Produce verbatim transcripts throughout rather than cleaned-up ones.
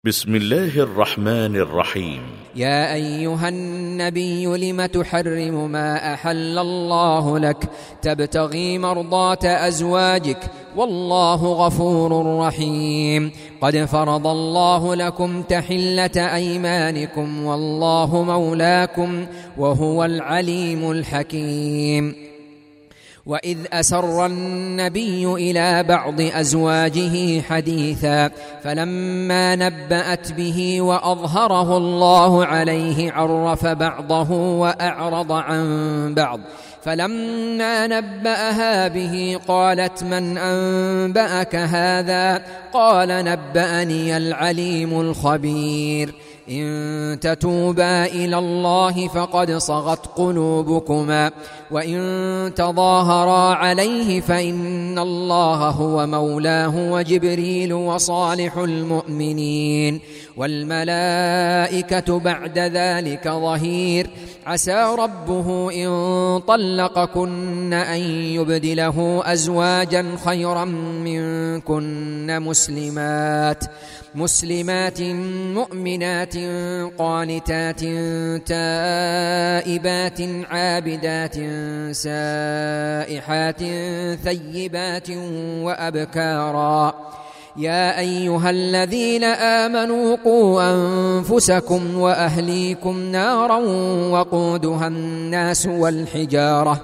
بسم الله الرحمن الرحيم. يا أيها النبي لم تحرم ما أحل الله لك تبتغي مرضات أزواجك والله غفور رحيم. قد فرض الله لكم تحلة أيمانكم والله مولاكم وهو العليم الحكيم. وإذ أسر النبي إلى بعض أزواجه حديثا فلما نبأت به وأظهره الله عليه عرف بعضه وأعرض عن بعض. فلما نبأها به قالت من أنبأك هذا؟ قال نبأني العليم الخبير. إن تتوبا إلى الله فقد صغت قلوبكما وإن تظاهرا عليه فإن الله هو مولاه وجبريل وصالح المؤمنين والملائكة بعد ذلك ظهير. عسى ربه إن طلقكن أن يبدله أزواجا خيرا منكن مسلمات مسلمات مؤمنات قانتات تائبات عابدات سائحات ثيبات وأبكارا. يا أيها الذين آمنوا قوا أنفسكم وأهليكم نارا وقودها الناس والحجارة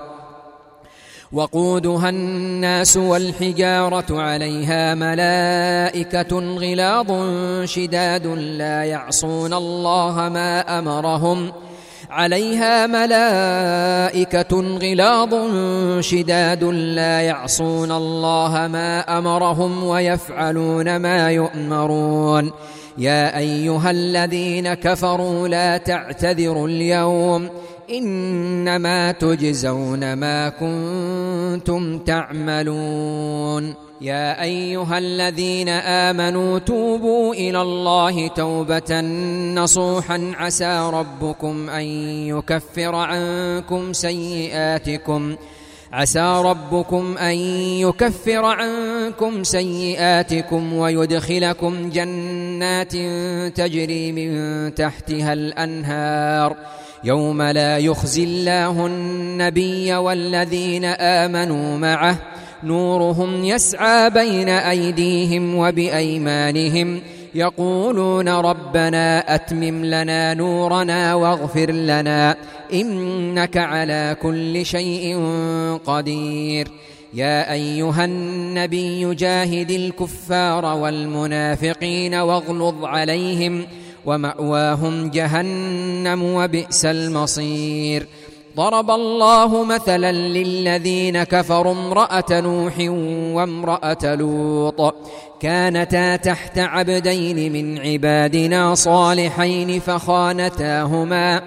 وقودها الناس والحجارة عليها ملائكة غلاظ شداد لا يعصون الله ما أمرهم عليها ملائكة غلاظ شداد لا يعصون الله ما أمرهم ويفعلون ما يؤمرون. يا أيها الذين كفروا لا تعتذروا اليوم إنما تجزون ما كنتم تعملون. يا أيها الذين آمنوا توبوا إلى الله توبة نصوحا عسى ربكم أن يكفر عنكم سيئاتكم عسى ربكم أن يكفر عنكم سيئاتكم ويدخلكم جنات تجري من تحتها الأنهار يوم لا يخزي الله النبي والذين آمنوا معه نورهم يسعى بين أيديهم وبأيمانهم يقولون ربنا أتمم لنا نورنا واغفر لنا إنك على كل شيء قدير. يا أيها النبي جاهد الكفار والمنافقين واغلظ عليهم ومأواهم جهنم وبئس المصير. ضرب الله مثلا للذين كفروا امرأة نوح وامرأة لوط كانتا تحت عبدين من عبادنا صالحين فخانتاهما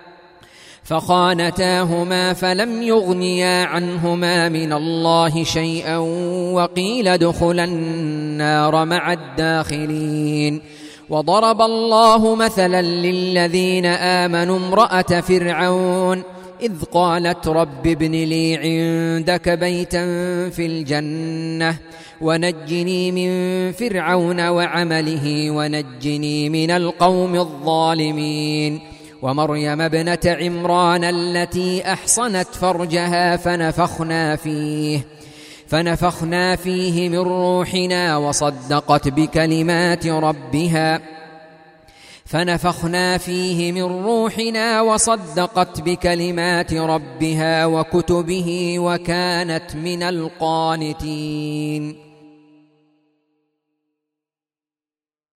فخانتاهما فلم يغنيا عنهما من الله شيئا وقيل ادخلا النار مع الداخلين. وضرب الله مثلا للذين آمنوا امرأة فرعون إذ قالت رب ابن لي عندك بيتا في الجنة ونجني من فرعون وعمله ونجني من القوم الظالمين. ومريم ابنة عمران التي أحصنت فرجها فنفخنا فيه فنفخنا فيه من روحنا وصدقت بكلمات ربها فنفخنا فيه من روحنا وصدقت بكلمات ربها وكتبه وكانت من القانتين.